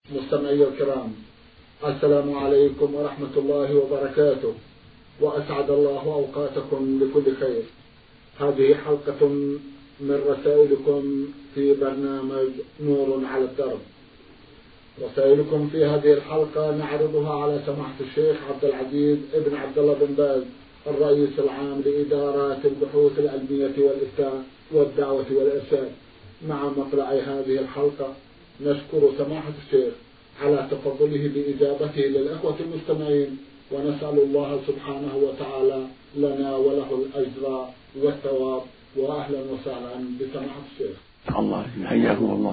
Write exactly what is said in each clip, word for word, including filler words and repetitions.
مستمعي الكرام، السلام عليكم ورحمة الله وبركاته، وأسعد الله أوقاتكم بكل خير. هذه حلقة من رسائلكم في برنامج نور على الدرب. رسائلكم في هذه الحلقة نعرضها على سماحة الشيخ عبد العزيز ابن عبد الله بن باز، الرئيس العام لإدارات البحوث العلمية والإفتاء والدعوة والإرشاد. مع مطلع هذه الحلقة نشكر سماحة الشيخ على تفضله بإجابته للأخوة المستمعين، ونسأل الله سبحانه وتعالى لنا وله الأجر والثواب. وأهلا وسهلا بسماحة الشيخ. الله حياكم الله.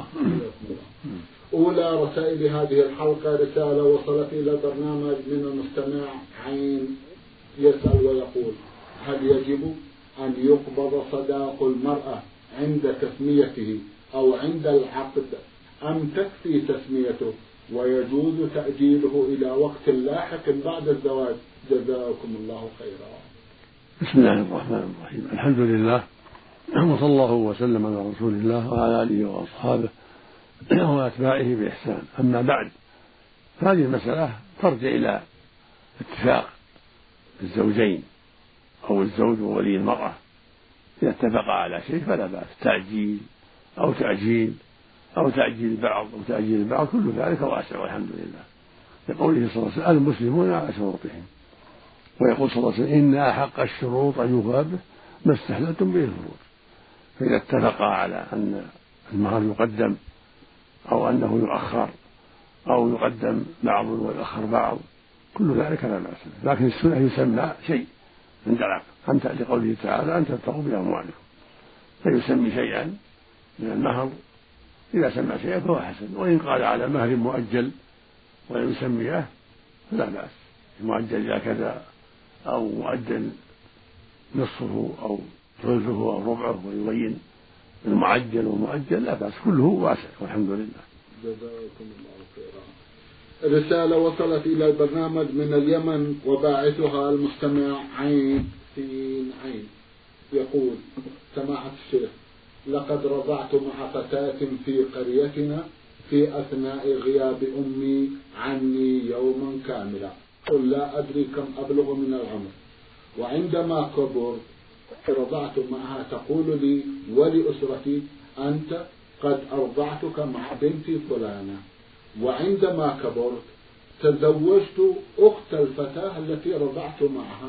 أولى رسائل هذه الحلقة رسالة وصلت إلى برنامج من المستمع عين، يسأل ويقول: هل يجب أن يقبض صداق المرأة عند تسميته أو عند العقد، أم تكفي تسميته ويجوز تأجيله إلى وقت لاحق بعد الزواج؟ جزاكم الله خيرا. بسم الله الرحمن الرحيم. الحمد لله، وصلى الله وسلم على رسول الله وعلى آله وأصحابه وأتباعه بإحسان. أما بعد، هذه المسألة ترجع إلى اتفاق الزوجين أو الزوج وولي المرأة. إذا اتفقا على شيء فلا بأس، تعجيل أو تأجيل أو تأجيل البعض أو تأجيل البعض، كل ذلك واسع والحمد لله. لقوله صلى الله عليه وسلم: المسلمون على شروطهم. ويقول صلى الله عليه وسلم: إن أحق الشروط أن يوفى به ما استحللتم به الفروج. فإذا اتفقا على أن المهر يقدم أو أنه يؤخر أو يقدم بعض ويؤخر بعض، كل ذلك لا بأس، لكن السنة يسمى شيء عند العقد، أنت لقوله تعالى: أن تبتغوا بأموالكم، فيسمي شيئا من المهر. إذا سمى شيئا فهو حسن، وإن قال على مهر مؤجل ولا يسميه فلا بأس. المؤجل إلى كذا أو مؤجل نصفه أو ثلثه أو ربعه، ويبين المعجل والمؤجل، لا بأس، كله واسع والحمد لله. جزاكم الله خيرا. رسالة وصلت إلى البرنامج من اليمن، وباعثها المستمع عين سين عين، يقول: سماحة الشيخ، لقد رضعت مع فتاة في قريتنا في أثناء غياب أمي عني يوما كاملا، قل لا أدري كم أبلغ من العمر، وعندما كبرت رضعت معها تقول لي ولأسرتي: أنت قد أرضعتك مع بنتي فلانة. وعندما كبرت تزوجت أخت الفتاة التي رضعت معها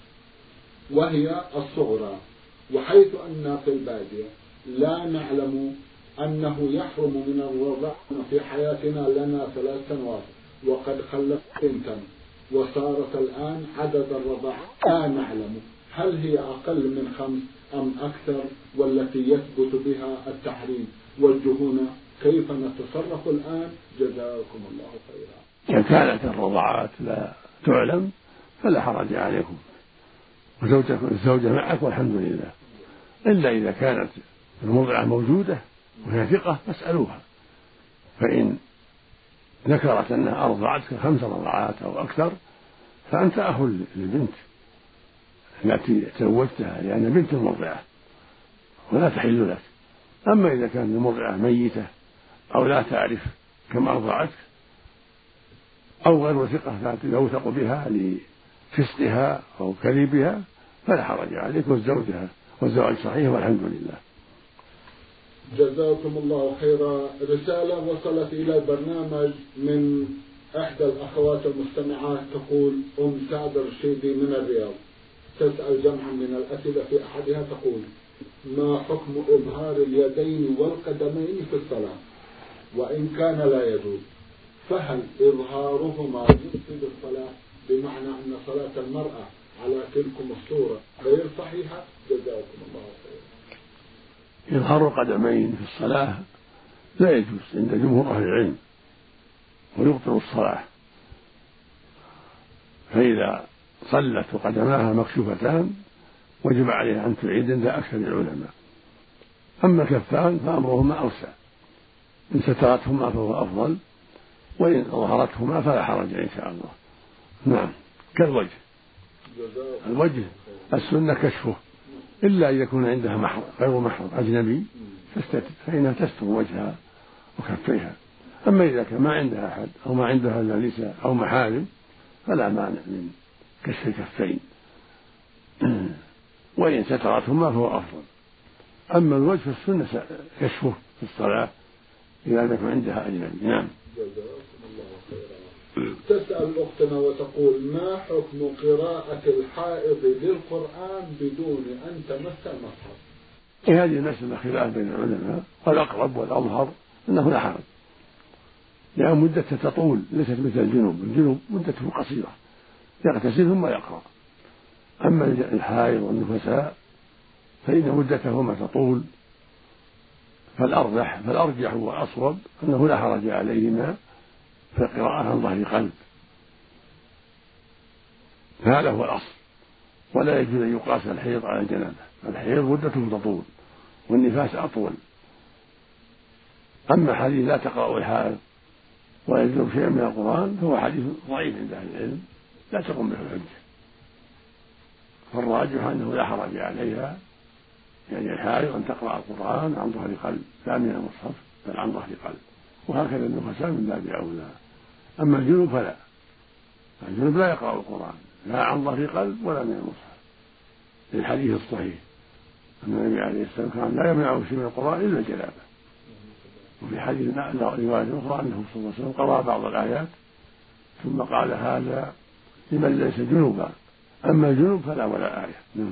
وهي الصغرى، وحيث أننا في البادية لا نعلم أنه يحرم من الرضاع في حياتنا لنا ثلاث سنوات، وقد خلفت بنتا وصارت الآن عدد الرضاع لا نعلم هل هي أقل من خمس أم أكثر، والتي يثبت بها التحريم. وجهونا كيف نتصرف الآن؟ جزاكم الله خيرا. إذا كانت الرضاعات لا تعلم فلا حرج عليكم، وزوجكم الزوجة معك والحمد لله، إلا إذا كانت المرضعة موجودة وهي ثقة فاسألوها، فإن ذكرت أنها أرضعتك خمس رضعات أو أكثر فأنت أخو للبنت التي تزوجتها، لأن بنت المرضعة ولا تحل لك. أما إذا كانت المرضعة ميتة أو لا تعرف كم أرضعتك أو غير ثقة يوثق بها لفسقها أو كذبها فلا حرج عليك، والزوجها والزواج صحيح والحمد لله. جزاكم الله خيرا. رسالة وصلت إلى البرنامج من إحدى الأخوات المستمعات، تقول: أم سعد الرشيدي من الرياض، تسأل جمعا من الأسئلة. في أحدها تقول: ما حكم إظهار اليدين والقدمين في الصلاة؟ وإن كان لا يجوز فهل إظهارهما يفسد الصلاة، بمعنى أن صلاة المرأة على تلكم الصورة غير صحيحة؟ جزاكم الله خيرا. إظهار القدمين في الصلاة لا يجوز عند جمهور أهل العلم ويبطل الصلاة، فإذا صلت وقدماها مكشوفتان وجب عليها أن تعيد عند أكثر العلماء. أما الكفان فأمرهما أوسع، إن سترتهما فهو أفضل، وإن ظهرتهما فلا حرج إن شاء الله. نعم. كالوجه، الوجه السنة كشفه إلا أن يكون عندها محرم غير محرم أجنبي فإنها تستر وجهها وكفيها. أما إذا كان ما عندها أحد أو ما عندها إلا نساء أو محارم فلا مانع من كشف الكفين، وإن سترتهما فهو أفضل. أما الوجه فالسنة كشفه في الصلاة إذا لم يكن عندها أجنبي. نعم. تسأل أختنا وتقول: ما حكم قراءة الحائض للقرآن بدون أن تمس المصحف؟ هذه المسألة خلاف بين العلماء، والأقرب والأظهر أنه لا حرج، لأن مدته تطول ليست مثل الجنوب، الجنوب مدته قصيرة يغتسل ثم يقرأ. أما الحائض والنفساء فإن مدتهما تطول، فالأرجح فالأرجح والأصوب أنه لا حرج عليهما في القراءة عن ظهر قلب، هذا هو الأصل. ولا يجوز أن يقاس الحيض على الجنابة، الحيض مدته تطول والنفاس أطول. أما حديث لا تقرأ الحائض ويجوز شيئا من القرآن فهو حديث ضعيف عند أهل العلم لا تقوم به الحجة، فالراجح أنه لا حرج عليها يعني الحائض أن تقرأ القرآن عن ظهر قلب لا من المصحف بل عن ظهر قلب، وهكذا النفساء من باب أولى. أما الجنوب فلا، الجنوب لا يقرأ القرآن لا عن ظهر قلب ولا من المصحف، للحديث الصحيح أن النبي عليه السلام كان لا يمنعه شيء من القرآن إلا الجنابة. وفي حديث رواية أخرى أنه صلى الله عليه وسلم قرأ بعض الآيات ثم قال: هذا لمن ليس جنوبا، أما الجنوب فلا ولا آية. نعم.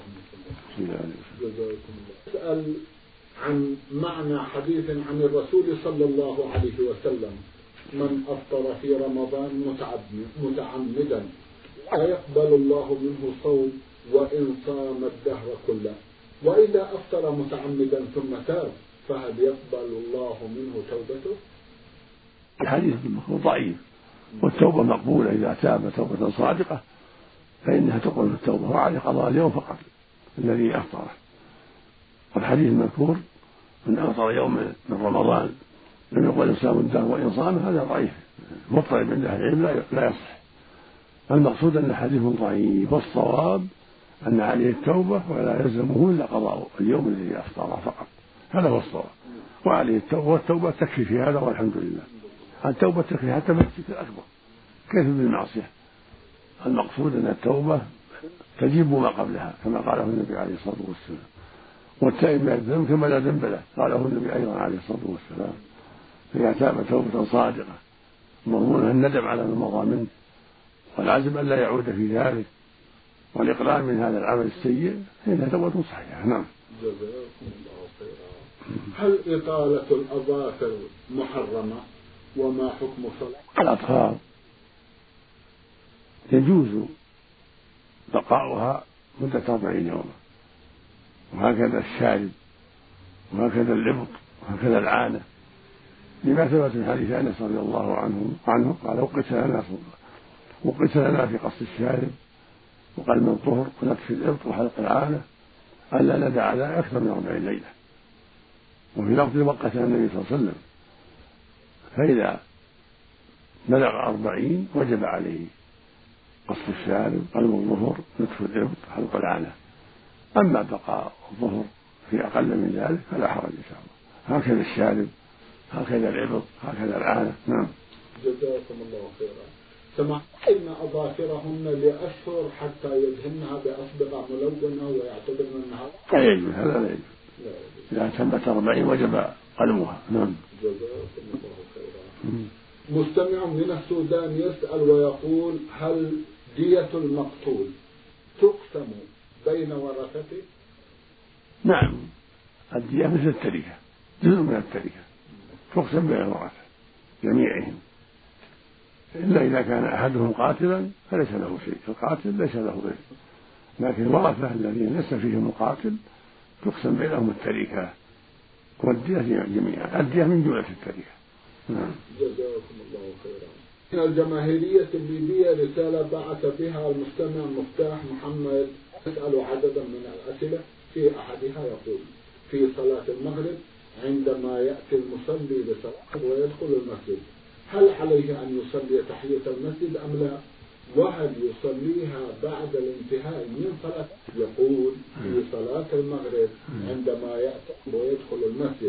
أسأل عن معنى حديث عن الرسول صلى الله عليه وسلم: من أفطر في رمضان متعمدا لا يقبل الله منه صوم وإن صام الدهر كله، وإذا أفطر متعمدا ثم تاب فهل يقبل الله منه توبته؟ الحديث ضعيف، والتوبة مقبولة إذا تاب توبة صادقة فإنها تقبل التوبة، وعليه قضاء اليوم فقط الذي أفطره. والحديث المذكور من أفطر يوم من رمضان لم يقبل صيام الدهر وإن صام هذا ضعيف مضطرب عند أهل العلم لا يصح. المقصود أن الحديث ضعيف، والصواب أن عليه التوبة ولا يلزمه إلا قضاء اليوم الذي أفطره فقط، هذا هو الصواب. وعليه التوبة، والتوبة تكفي في هذا والحمد لله. التوبة تكفي حتى من الشرك الأكبر كيف بالمعصية. المقصود أن التوبة تجيب ما قبلها كما قاله النبي عليه الصلاة والسلام، والتائب من الذنب كما لا ذنب له قاله النبي أيضا عليه الصلاة والسلام. فإذا تاب توبة صادقة مضمونها الندم على ما مضى منه والعزم أن لا يعود في ذلك والإقلاع من هذا العمل السيء فإنها توبة صحيحة. نعم. هل إطالة الأظافر محرمة؟ وما حكم صلاة الأطفال؟ يجوز بقاؤها مدة أربعين يوما، وهكذا الشارب وهكذا الإبط وهكذا العانة، لما ثبت من حديث أنس رضي الله عنه عنه قال: وقت لنا وقت لنا في قص الشارب وقلم الطهر ونكف الإبط وحلق العانة ألا ندع على أكثر من أربعين ليلة. وفي لفظ وقت النبي صلى الله عليه وسلم، فإذا بلغ أربعين وجب عليه قص الشارب قلم الظهر نتف الإبط حلق العانة. أما بقاء الظهر في أقل من ذلك فلا حرج إن شاء الله. هكذا الشارب هكذا الإبط هكذا العانة. نعم. جزاكم الله خيرا. سمع إن أظافرهن لأشهر حتى يدهنها بأصبغة ملونة ويعتبرن أنها لا يجوز، هذا لا يجوز. إذا تمت أربعين وجب قلمها. نعم. جزاكم الله خيرا. مستمع من السودان يسأل ويقول: هل دية المقتول تقسم بين ورثته؟ نعم، الدية مثل التركة، جزء من التركة تقسم بين الورثة جميعهم، إلا إذا كان أحدهم قاتلا فليس له شيء، القاتل ليس له غير، لكن الورثة الذين ليس فيهم القاتل تقسم بينهم التركة والدية جميعا، الدية من جملة التركة. نعم. جزاكم الله خيرا. من الجماهيرية الليبية رسالة بعث بها المستمع مفتاح محمد يسأل عددا من الأسئلة، في أحدها يقول: في صلاة المغرب عندما يأتي المصلي لصلاة ويدخل المسجد هل عليه أن يصلي تحية المسجد أم لا؟ وهل يصليها بعد الانتهاء من صلاة؟ يقول: في صلاة المغرب عندما يأتي ويدخل المسجد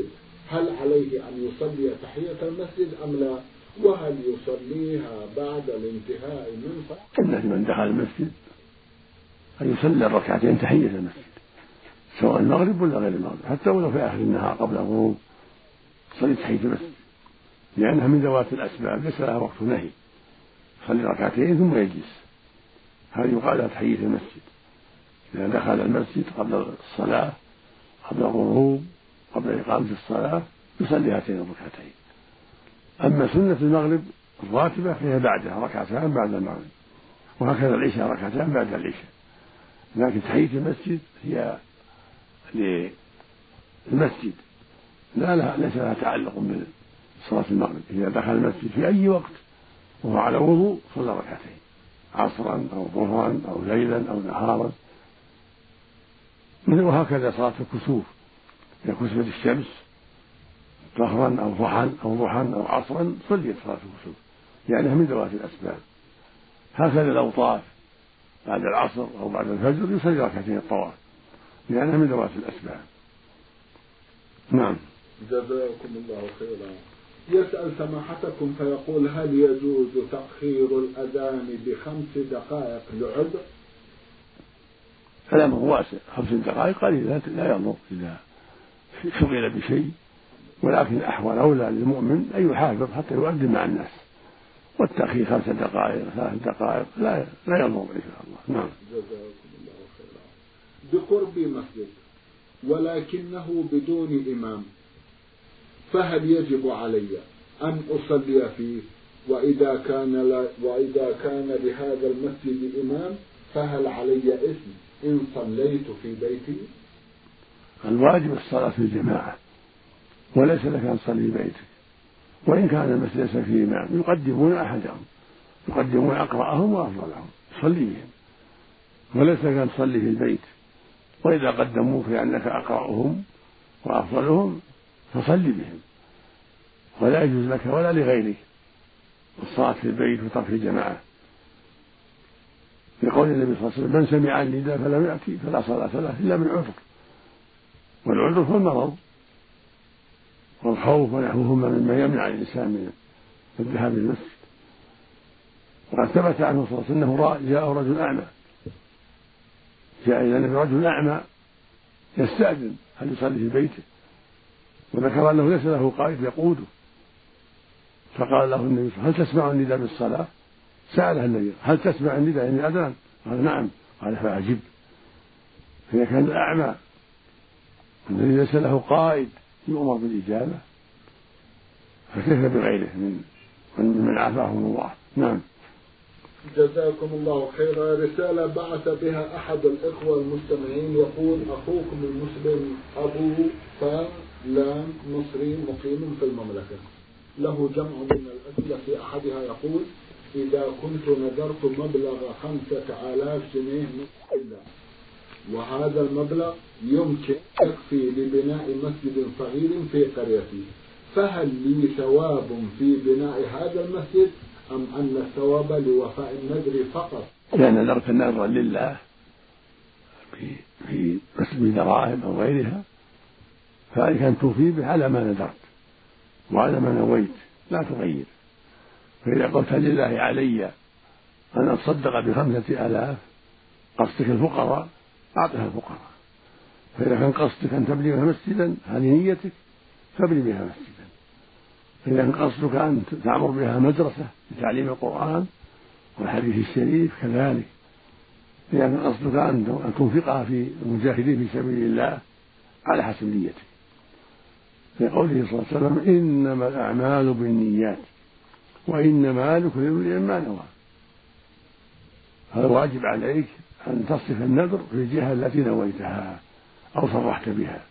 هل عليه أن يصلي تحية المسجد أم لا؟ وهل يصليها بعد الانتهاء من صلاة؟ إن من دخل المسجد أن يصلي الركعتين تحية المسجد سواء المغرب ولا غير المغرب، حتى ولو في آخر النهار قبل الغروب صلي تحية المسجد، لأنها من ذوات الأسباب ليس لها وقت نهي. صلي ركعتين ثم يجلس، هذه يقال لها تحية المسجد. إذا دخل المسجد قبل الصلاة قبل الغروب قبل إقامة الصلاة يصلي هاتين الركعتين. أما سنة المغرب الراتبة فهي بعدها ركعتان بعد المغرب، وهكذا العشاء ركعتان بعد العشاء. لكن تحية المسجد هي للمسجد لا لها ليس لها تعلق بصلاة المغرب. إذا دخل المسجد في أي وقت وهو على وضوء صلى ركعتين عصرا أو ظهرا أو ليلا أو نهارا. وهكذا صلاة الكسوف إذا كسفت الشمس ظهرا أو ضحى أو ضحى أو عصرا صليت صلاة الكسوف لأنها من ذوات الأسباب. هكذا لو طاف بعد العصر أو بعد الفجر يصلي ركعتين الطواف لأنها من ذوات الأسباب. نعم. جزاكم الله خيرا. يسأل سماحتكم فيقول: هل يجوز تأخير الأذان بخمس دقائق لعذر؟ كلامه واسع، خمس دقائق قليل لا يضر إذا شغل بشيء، ولكن الأحوال أولى للمؤمن أن يحافظ حتى يؤذن مع الناس، والتأخير خمس دقائق ثلاث دقائق لا لا يضر إن شاء الله. نعم. جزاكم الله خيرا. بقرب مسجد ولكنه بدون إمام، فهل يجب علي أن أصلي فيه؟ وإذا كان لا وإذا كان لهذا المسجد إمام فهل علي إثم إن صليت في بيتي؟ الواجب الصلاة في الجماعة، وليس لك أن تصلي في بيتك. وإن كان المسجد ليس فيه إمام يقدمون أحدهم، يقدمون أقرأهم وأفضلهم صلي بهم، وليس لك أن تصلي في البيت. وإذا قدموك لأنك أقرأهم وأفضلهم فصل بهم، ولا يجوز لك ولا لغيرك الصلاة في البيت وترك الجماعة، لقول النبي صلى الله عليه وسلم: من سمع النداء فلم يأتي فلا صلاة له إلا من عذر. والعذر هو المرض والخوف ونحوهما مما يمنع الإنسان من الذهاب إلى المسجد. وقد ثبت عنه صلى الله عليه وسلم أنه جاء رجل أعمى، جاء إلى النبي رجل أعمى يستأذن هل يصلي في بيته، وذكر أنه ليس له قائد يقوده، فقال له النبي: هل تسمع النداء بالصلاة؟ سأله النبي: هل تسمع النداء يعني الأذان؟ قال: نعم. قال: فأجب. فإذا كان الأعمى الذي ليس له قائد يؤمر بالإجابة فكيف بغيره من من عافاهم الله. نعم. جزاكم الله خيرا. رسالة بعث بها أحد الإخوة المستمعين يقول: أخوكم المسلم أبو فلان مصري مقيم في المملكة، له جمع من الأسئلة. في أحدها يقول: إذا كنت نذرت مبلغ خمسة آلاف جنيه إلا وهذا المبلغ يمكن يكفي لبناء مسجد صغير في قريتي، فهل لي ثواب في بناء هذا المسجد أم أن الثواب لوفاء النذر فقط؟ لأن نذرت النذر لله في مسجد دراهم أو غيرها فعليك أن توفي به على ما نذرت وعلى ما نويت، لا تغير. فإذا قلت لله علي أن أتصدق بخمسة آلاف قصدك الفقراء أعطها الفقراء، فإذا كان قصدك أن تبني بها مسجدا هذه نيتك فابني بها مسجدا. فإذا كان قصدك أن تعمر بها مدرسة لتعليم القرآن والحديث الشريف كذلك. إذا كان قصدك أن تنفقها في المجاهدين في سبيل الله على حسب نيتك، في قوله صلى الله عليه وسلم: إنما الأعمال بالنيات وإنما لكل امرئ ما نوى. هذا واجب عليك أن تصف النذر في الجهة التي نويتها أو صرحت بها.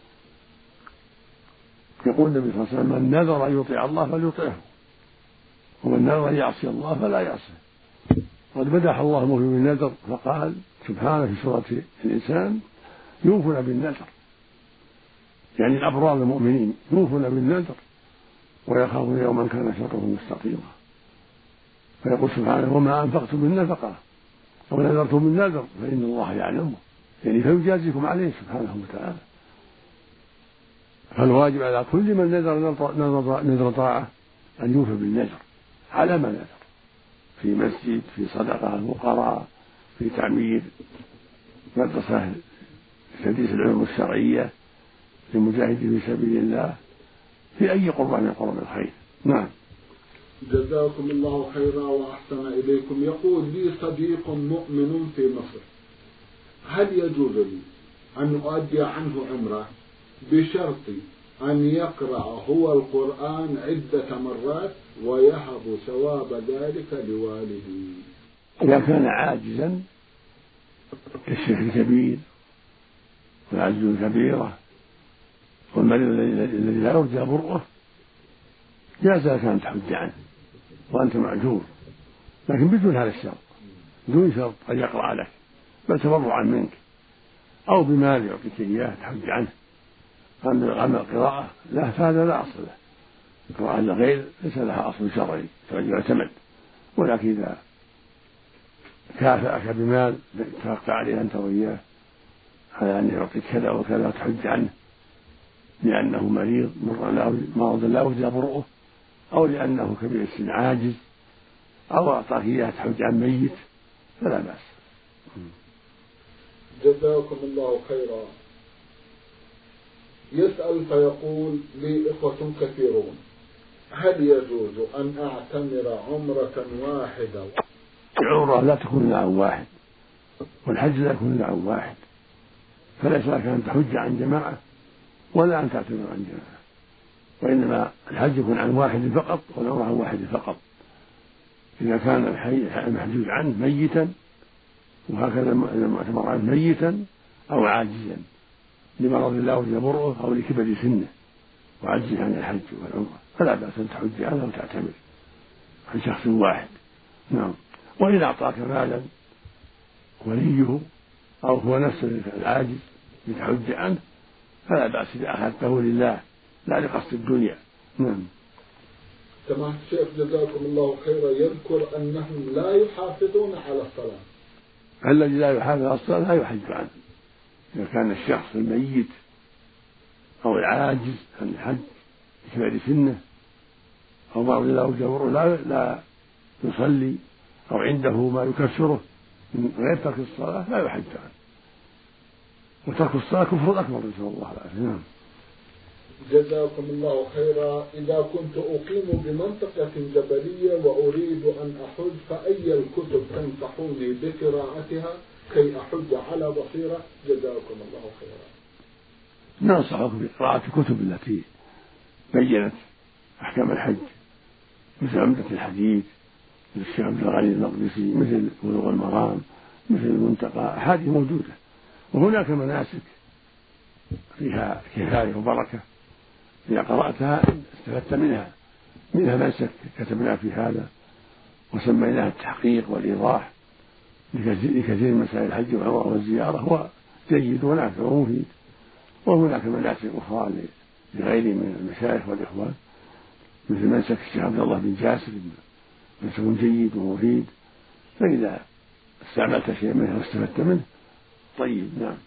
يقول النبي صلى الله عليه وسلم: من نذر أن يطيع الله فليطيعه، ومن نذر أن يعصي الله فلا يعصيه. قد مدح الله المؤمن بالنذر فقال سبحانه في سورة الإنسان: يوفون بالنذر، يعني الأبرار المؤمنين يوفون بالنذر ويخافون يوما كان شره مستطيرا. فيقول سبحانه: وما أنفقتم من نفقة أو نذرتم من نذر فإن الله يعلمه، يعني فيجازيكم عليه سبحانه وتعالى. فالواجب على كل من نذر نذر طاعة أن يوفى بالنذر على ما نذر، في مسجد، في صدقة الفقراء، في تعمير مدرسة تدريس العلوم الشرعية، في مجاهد في سبيل الله، في أي قربة من قرب الخير. نعم. جزاكم الله خيرا وأحسن إليكم. يقول لي صديق مؤمن في مصر، هل يجوز لي أن أؤدي عنه عمرة بشرط أن يقرأ هو القرآن عدة مرات ويهب ثواب ذلك لوالده؟ إذا كان عاجزا كالشيخ الكبير والعجز الكبيرة والمريض الذي لا يرجى برؤه جاز لك أن تحج عنه وأنت معذور، لكن بدون هذا الشرط، دون شرط أن يقرأ لك، بل تبرعا منك أو بمال يعطيك إياه تحج عنه. أما القراءة لا، فهذا لا أصل له. القراءة لغير ليس لها أصل شرعي يعتمد، ولكن إذا كافأك بمال اتفقت عليه أنت وإياه على أن يعطيك كذا وكذا وتحج عنه لأنه مريض مرض لا يرجى برؤه، أو لأنه كبير السن عاجز، أو أعطاك إياه تحج عن ميت، فلا بأس. جزاكم الله خيرا. يسأل فيقول لي إخوة كثيرون، هل يجوز أن أعتمر عمرة واحدة؟ العمرة لا تكون إلا عن واحد، والحج لا يكون إلا عن واحد، فليس لك أن تحج عن جماعة ولا أن تعتمر عن جماعة، وإنما الحج يكون عن واحد فقط والعمرة عن واحد فقط. إذا كان المحجوج عنه ميتا، وهكذا المعتمر عنه ميتا أو عاجزا لمرض لا يرجى برؤه أو لكبر سنه وعجزه عن الحج والعمرة، فلا بأس أن تحج عنه وتعتمر عن شخص واحد. نعم. وإن أعطاك مالا وليه أو هو نفسه العاجز لتحج عنه فلا بأس إذا أخذته لله لا لقصد الدنيا. نعم. سماحة الشيخ جزاكم الله خيرا، يذكر أنهم لا يحافظون على الصلاة. الذي لا يحافظ على الصلاة لا يحج عنه. إذا كان الشخص الميت أو العاجز عن الحج لكبر سنه أو مرض لا يرجى برؤه لا لا يصلي أو عنده ما يكفره من غير ترك الصلاة لا يحج عنه، وترك الصلاة كفر أكبر نسأل الله العافية. نعم. جزاكم الله خيرا. إذا كنت أقيم بمنطقة جبلية وأريد أن أحج فأي الكتب تنصحوني بقراءتها كي أحج على بصيرة؟ جزاكم الله خيرا. ننصحك بقراءة الكتب التي بينت أحكام الحج مثل عمدة الحديث مثل الشيخ عبد الغني المقدسي، مثل بلوغ المرام، مثل المنتقى، أحاديث موجودة. وهناك مناسك فيها كفاية وبركة إذا قرأتها استفدت منها منها منسك كتبنا في هذا وسميناها التحقيق والإيضاح لكثير من مسائل الحج والعمرة والزيارة، هو جيد ونافع ومفيد. وهناك مناسك أخرى لغيره من المشايخ والإخوان مثل منسك الشيخ عبد الله بن جاسر، منسك جيد ومفيد، فإذا استعملت شيء منه واستفدت منه طيب. نعم.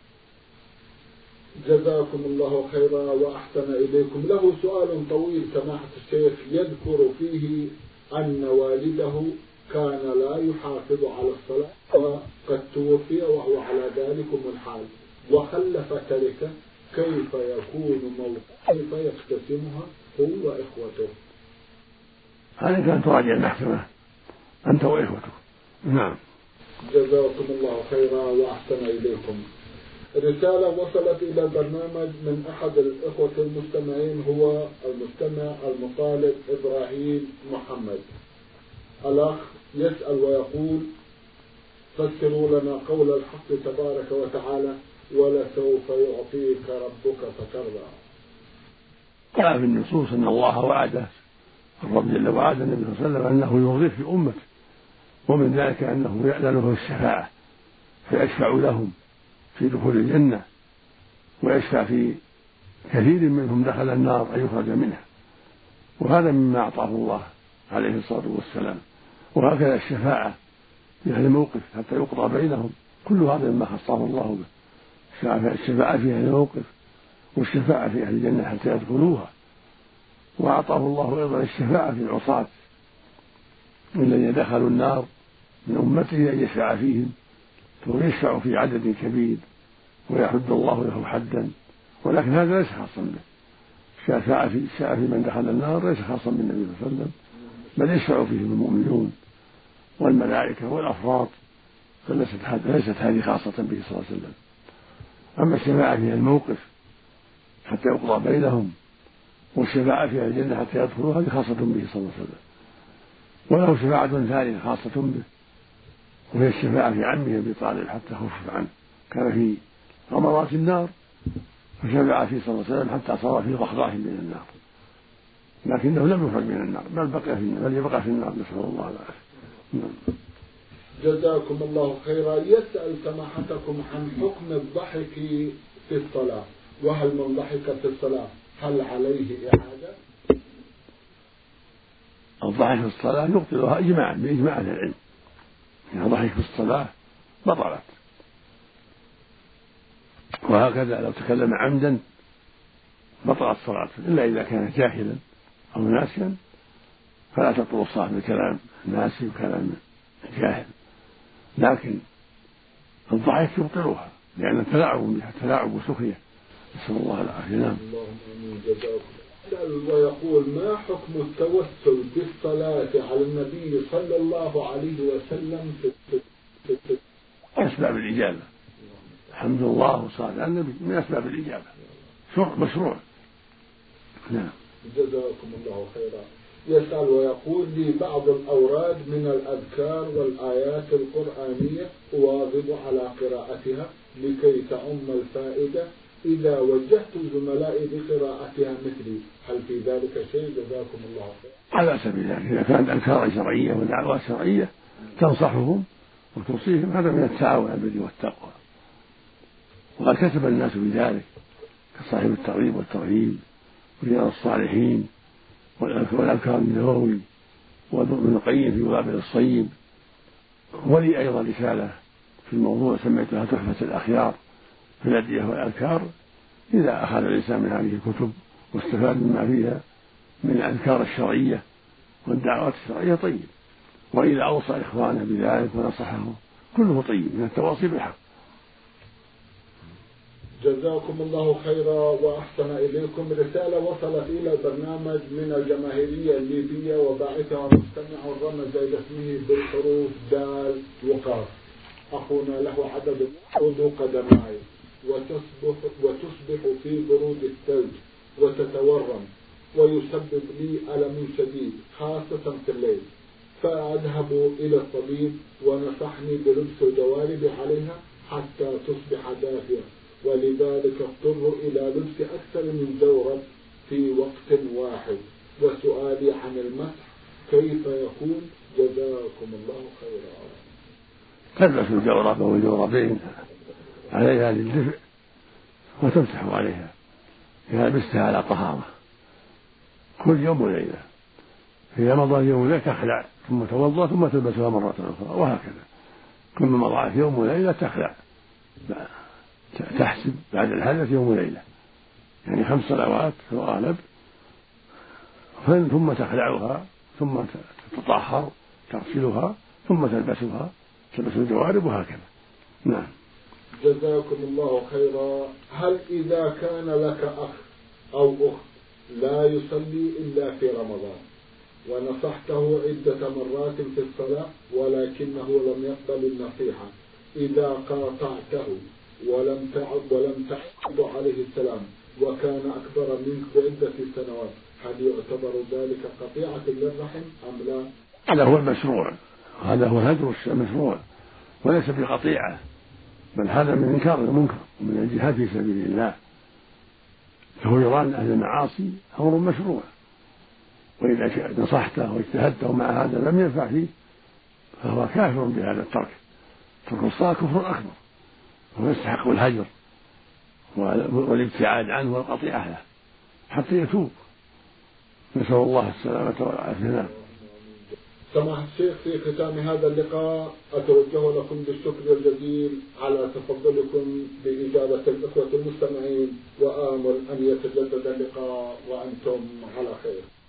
جزاكم الله خيرا وأحسن إليكم. له سؤال طويل سماحة الشيخ يذكر فيه أن والده كان لا يحافظ على الصلاة وقد توفي وهو على ذلكم الحال وخلف تركة، كيف يكون موقفه؟ كيف يقتسمها هو وإخوته؟ هذا كان تراجع المحكمة أنت وإخوتك. نعم. جزاكم الله خيرا وأحسن إليكم. رسالة وصلت إلى البرنامج من أحد الإخوة المستمعين، هو المستمع المطالب إبراهيم محمد. الأخ يسأل ويقول: فسروا لنا قول الحق تبارك وتعالى: ولسوف يعطيك ربك فترضى. جاء في النصوص أن الله وعده الرب جل وعلا النبي صلى الله عليه وسلم أنه يرضيه في أمته، ومن ذلك أنه يأذن له الشفاعة فيشفع لهم في دخول الجنة، ويشفع في كثير منهم دخل النار أن يخرج منها، وهذا مما أعطاه الله عليه الصلاة والسلام. وهكذا الشفاعة في هذا الموقف حتى يقضى بينهم، كل هذا مما خصه الله به. الشفاعة في هذا الموقف والشفاعة في أهل الجنة حتى يدخلوها. وأعطاه الله أيضا الشفاعة في العصاة الذين دخلوا النار من أمته أن يشفع فيهم، فهو يشفع في عدد كبير ويحد الله له حدا، ولكن هذا ليس خاصا به. الشفاعة في الشفاعة في من دخل النار ليس خاصا بالنبي صلى الله عليه وسلم، بل يشفع فيهم المؤمنون والملائكة والأفراد، فليست ليست هذه خاصة به صلى الله عليه وسلم. أما الشفاعة في الموقف حتى يقضى بينهم والشفاعة في الجنة حتى يدخلوها هذه خاصة به صلى الله عليه وسلم. وله شفاعة ثانية خاصة به، وهي الشفاعة في عمه أبي طالب حتى خفف عنه، كان في غمرات النار فشفع فيه صلى الله عليه وسلم حتى صار في ضحضاح من النار، لكنه لم يخرج من النار بل بقي في النار، بل يبقى في النار، نسأل الله العافية. جزاكم الله خيرا. يسأل سماحتكم عن حكم الضحك في الصلاة، وهل من ضحك في الصلاة هل عليه إعادة؟ الضحك في الصلاة يبطلها إجماعا بإجماع أهل العلم، إذا ضحك في الصلاة بطلت. وهكذا لو تكلم عمدا بطلت صلاته، إلا إذا كان جاهلا أو ناسيا فلا تبطل الصلاة بكلام ناسي وكلام جاهل، لكن الضحك يبطلها لأن تلاعب بها، تلاعب وسخرية، نسأل الله العافية. نعم. اللهم آمين. جزاكم. ويقول: ما حكم التوسل بالصلاة على النبي صلى الله عليه وسلم في أسباب الإجابة؟ الحمد لله والصلاة على النبي من أسباب الإجابة، شرع مشروع. نعم. جزاكم الله خيرا. يسأل ويقول: لي بعض الأوراد من الأذكار والآيات القرآنية أواظب على قراءتها لكي تعم الفائدة إذا وجهت زملائي بقراءتها مثلي، هل في ذلك شيء؟ جزاكم الله خيرا. على سبيل ذلك إذا كانت أذكار شرعية ودعوات شرعية تنصحهم وتوصيهم، هذا من التعاون على البر والتقوى، وقد كتب الناس بذلك كصاحب الترغيب والترهيب ورياض الصالحين والأذكار النووي وابن القيم في وابل الصيب. ولي أيضا رسالة في الموضوع سميتها تحفة الأخيار في الأدعية والأذكار. إذا أخذ الإنسان من هذه الكتب واستفاد مما فيها من الأذكار الشرعية والدعوات الشرعية طيب، وإذا أوصى إخوانه بذلك ونصحهم كله طيب من التواصي بالحق. جزاكم الله خيرا وأحسن إليكم. رسالة وصلت إلى البرنامج من الجماهيرية الليبية وباعثها مستمع رمز إلى اسمه بالحروف دال وقاف. أخونا له عدد عضو قدماي وتصبح, وتصبح في برود الثلج وتتورم ويسبب لي ألم شديد خاصة في الليل، فأذهب إلى الطبيب ونصحني بلبس الجوارب عليها حتى تصبح دافئة، ولذلك اضطر إلى لبس أكثر من جورب في وقت واحد. وسؤالي عن المسح كيف يكون؟ جزاكم الله خيرا. تلبس الجورب أو الجوربين عليها للدفء وتمسح عليها إذا لبستها على طهارة كل يوم وليلة. إذا مضى يوم وليلة تخلع ثم توضأ ثم تلبسها مرة أخرى، وهكذا كل ما مضى يوم وليلة تخلع، تحسب بعد الحدث يوم وليلة، يعني خمس صلوات في الغالب، ثم تخلعها ثم تطهر تغسلها ثم تلبسها تلبس الجوارب وهكذا. نعم. جزاكم الله خيرا. هل إذا كان لك أخ أو أخت لا يصلي إلا في رمضان ونصحته عدة مرات في الصلاة ولكنه لم يقبل النصيحة، إذا قاطعته ولم تعد ولم تعد عليه السلام وكان أكبر منك بعدة سنوات، هل يعتبر ذلك قطيعة للرحم أم لا؟ هذا هو المشروع، هذا هو الهجر المشروع وليس بقطيعة، بل هذا من إنكار المنكر ومن الجهاد في سبيل الله. فهجران أهل المعاصي أمر مشروع، وإذا نصحته واجتهدته مع هذا لم ينفع فيه فهو كافر بهذا الترك. ترك الصلاة كفر أكبر ويستحق الهجر والابتعاد عنه والقطيعة له حتى يتوب، نسأل الله السلامة والعافية. سماحة الشيخ، في ختام هذا اللقاء أتوجه لكم بالشكر الجزيل على تفضلكم بإجابة الإخوة المستمعين، وآمل أن يتجدد اللقاء وأنتم على خير.